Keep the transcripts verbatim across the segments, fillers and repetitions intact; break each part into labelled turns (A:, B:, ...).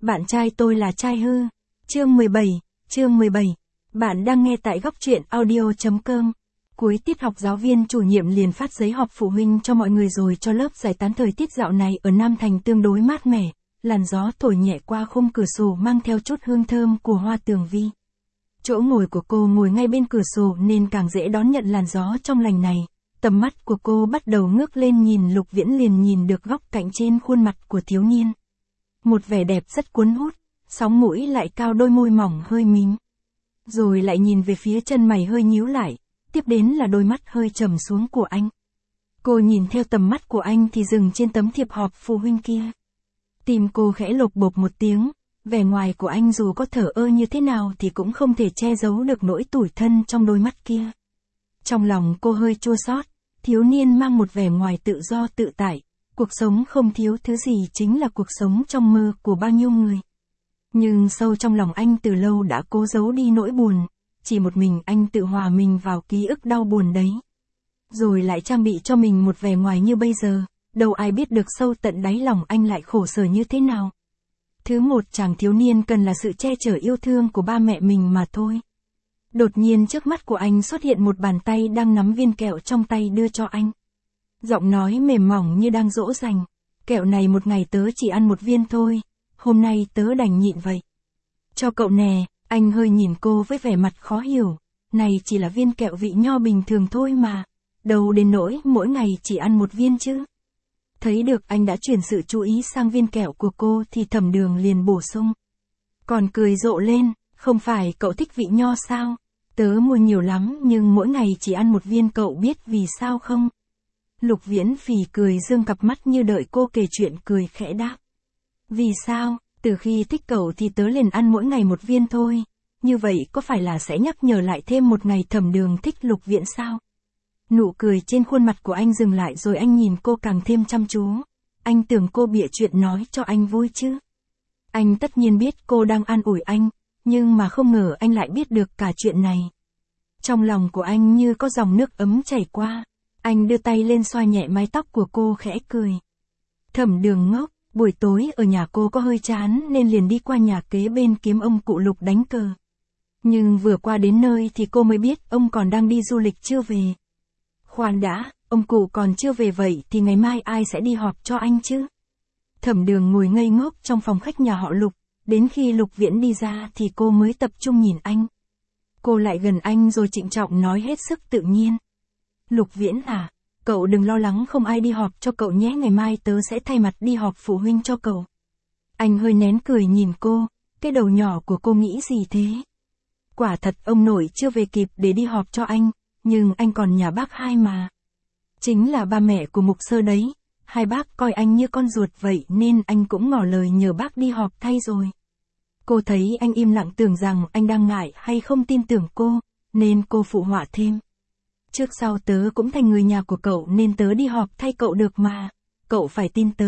A: Bạn trai tôi là trai hư. Chương mười bảy, chương mười bảy. Bạn đang nghe tại góc truyện audio chấm com. Cuối tiết học giáo viên chủ nhiệm liền phát giấy họp phụ huynh cho mọi người rồi cho lớp giải tán. Thời tiết dạo này ở Nam Thành tương đối mát mẻ, làn gió thổi nhẹ qua khung cửa sổ mang theo chút hương thơm của hoa tường vi. Chỗ ngồi của cô ngồi ngay bên cửa sổ nên càng dễ đón nhận làn gió trong lành này. Tầm mắt của cô bắt đầu ngước lên nhìn Lục Viễn liền nhìn được góc cạnh trên khuôn mặt của thiếu niên. Một vẻ đẹp rất cuốn hút, sóng mũi lại cao, đôi môi mỏng hơi mím. Rồi lại nhìn về phía chân mày hơi nhíu lại, tiếp đến là đôi mắt hơi trầm xuống của anh. Cô nhìn theo tầm mắt của anh thì dừng trên tấm thiệp họp phụ huynh kia. Tim cô khẽ lột bột một tiếng, vẻ ngoài của anh dù có thờ ơ như thế nào thì cũng không thể che giấu được nỗi tủi thân trong đôi mắt kia. Trong lòng cô hơi chua xót, thiếu niên mang một vẻ ngoài tự do tự tại, cuộc sống không thiếu thứ gì chính là cuộc sống trong mơ của bao nhiêu người. Nhưng sâu trong lòng anh từ lâu đã cố giấu đi nỗi buồn, chỉ một mình anh tự hòa mình vào ký ức đau buồn đấy. Rồi lại trang bị cho mình một vẻ ngoài như bây giờ, đâu ai biết được sâu tận đáy lòng anh lại khổ sở như thế nào. Thứ một, chàng thiếu niên cần là sự che chở yêu thương của ba mẹ mình mà thôi. Đột nhiên trước mắt của anh xuất hiện một bàn tay đang nắm viên kẹo trong tay đưa cho anh. Giọng nói mềm mỏng như đang dỗ dành. Kẹo này một ngày tớ chỉ ăn một viên thôi, hôm nay tớ đành nhịn vậy. Cho cậu nè, anh hơi nhìn cô với vẻ mặt khó hiểu. Này chỉ là viên kẹo vị nho bình thường thôi mà, đâu đến nỗi mỗi ngày chỉ ăn một viên chứ. Thấy được anh đã chuyển sự chú ý sang viên kẹo của cô thì Thẩm Đường liền bổ sung. Còn cười rộ lên, không phải cậu thích vị nho sao? Tớ mua nhiều lắm nhưng mỗi ngày chỉ ăn một viên, cậu biết vì sao không? Lục Viễn phì cười dương cặp mắt như đợi cô kể chuyện, cười khẽ đáp. Vì sao? Từ khi thích cậu thì tớ liền ăn mỗi ngày một viên thôi. Như vậy có phải là sẽ nhắc nhở lại thêm một ngày Thẩm Đường thích Lục Viễn sao? Nụ cười trên khuôn mặt của anh dừng lại rồi anh nhìn cô càng thêm chăm chú. Anh tưởng cô bịa chuyện nói cho anh vui chứ. Anh tất nhiên biết cô đang an ủi anh, nhưng mà không ngờ anh lại biết được cả chuyện này. Trong lòng của anh như có dòng nước ấm chảy qua. Anh đưa tay lên xoa nhẹ mái tóc của cô khẽ cười. Thẩm Đường ngốc, buổi tối ở nhà cô có hơi chán nên liền đi qua nhà kế bên kiếm ông cụ Lục đánh cờ. Nhưng vừa qua đến nơi thì cô mới biết ông còn đang đi du lịch chưa về. Khoan đã, ông cụ còn chưa về vậy thì ngày mai ai sẽ đi họp cho anh chứ? Thẩm Đường ngồi ngây ngốc trong phòng khách nhà họ Lục, đến khi Lục Viễn đi ra thì cô mới tập trung nhìn anh. Cô lại gần anh rồi trịnh trọng nói hết sức tự nhiên. Lục Viễn à, cậu đừng lo lắng, không ai đi họp cho cậu nhé, ngày mai tớ sẽ thay mặt đi họp phụ huynh cho cậu. Anh hơi nén cười nhìn cô, cái đầu nhỏ của cô nghĩ gì thế? Quả thật ông nội chưa về kịp để đi họp cho anh, nhưng anh còn nhà bác hai mà. Chính là ba mẹ của Mục Sơ đấy, hai bác coi anh như con ruột vậy nên anh cũng ngỏ lời nhờ bác đi họp thay rồi. Cô thấy anh im lặng tưởng rằng anh đang ngại hay không tin tưởng cô, nên cô phụ họa thêm. Trước sau tớ cũng thành người nhà của cậu nên tớ đi họp thay cậu được mà, cậu phải tin tớ.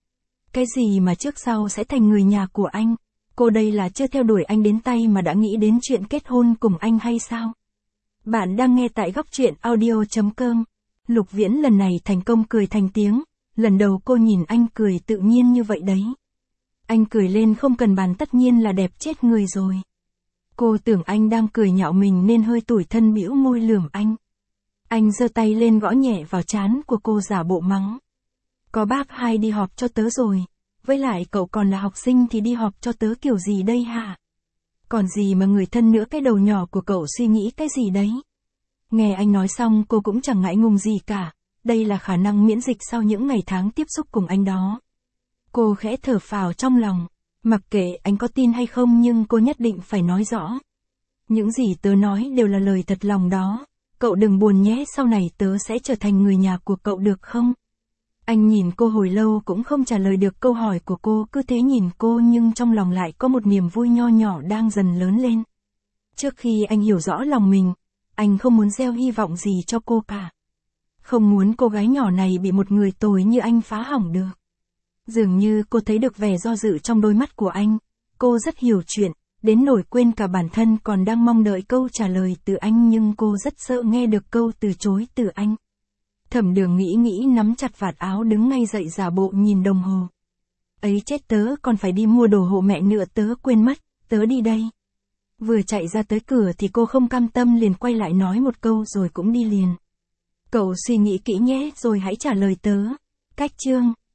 A: Cái gì mà trước sau sẽ thành người nhà của anh? Cô đây là chưa theo đuổi anh đến tay mà đã nghĩ đến chuyện kết hôn cùng anh hay sao? Bạn đang nghe tại góc truyện audio chấm com. Lục Viễn lần này thành công cười thành tiếng, lần đầu cô nhìn anh cười tự nhiên như vậy đấy. Anh cười lên không cần bàn tất nhiên là đẹp chết người rồi. Cô tưởng anh đang cười nhạo mình nên hơi tủi thân bĩu môi lườm anh. Anh giơ tay lên gõ nhẹ vào trán của cô giả bộ mắng. Có bác hai đi họp cho tớ rồi, với lại cậu còn là học sinh thì đi họp cho tớ kiểu gì đây hả? Còn gì mà người thân nữa, cái đầu nhỏ của cậu suy nghĩ cái gì đấy? Nghe anh nói xong cô cũng chẳng ngại ngùng gì cả, đây là khả năng miễn dịch sau những ngày tháng tiếp xúc cùng anh đó. Cô khẽ thở phào trong lòng, mặc kệ anh có tin hay không nhưng cô nhất định phải nói rõ. Những gì tớ nói đều là lời thật lòng đó, cậu đừng buồn nhé, sau này tớ sẽ trở thành người nhà của cậu được không? Anh nhìn cô hồi lâu cũng không trả lời được câu hỏi của cô, cứ thế nhìn cô nhưng trong lòng lại có một niềm vui nho nhỏ đang dần lớn lên. Trước khi anh hiểu rõ lòng mình, anh không muốn gieo hy vọng gì cho cô cả. Không muốn cô gái nhỏ này bị một người tồi như anh phá hỏng được. Dường như cô thấy được vẻ do dự trong đôi mắt của anh, cô rất hiểu chuyện, đến nỗi quên cả bản thân còn đang mong đợi câu trả lời từ anh nhưng cô rất sợ nghe được câu từ chối từ anh. Thẩm Đường nghĩ nghĩ nắm chặt vạt áo đứng ngay dậy giả bộ nhìn đồng hồ. Ấy chết tớ còn phải đi mua đồ hộ mẹ nữa, tớ quên mất, tớ đi đây. Vừa chạy ra tới cửa thì cô không cam tâm liền quay lại nói một câu rồi cũng đi liền. Cậu suy nghĩ kỹ nhé rồi hãy trả lời tớ. Cách chương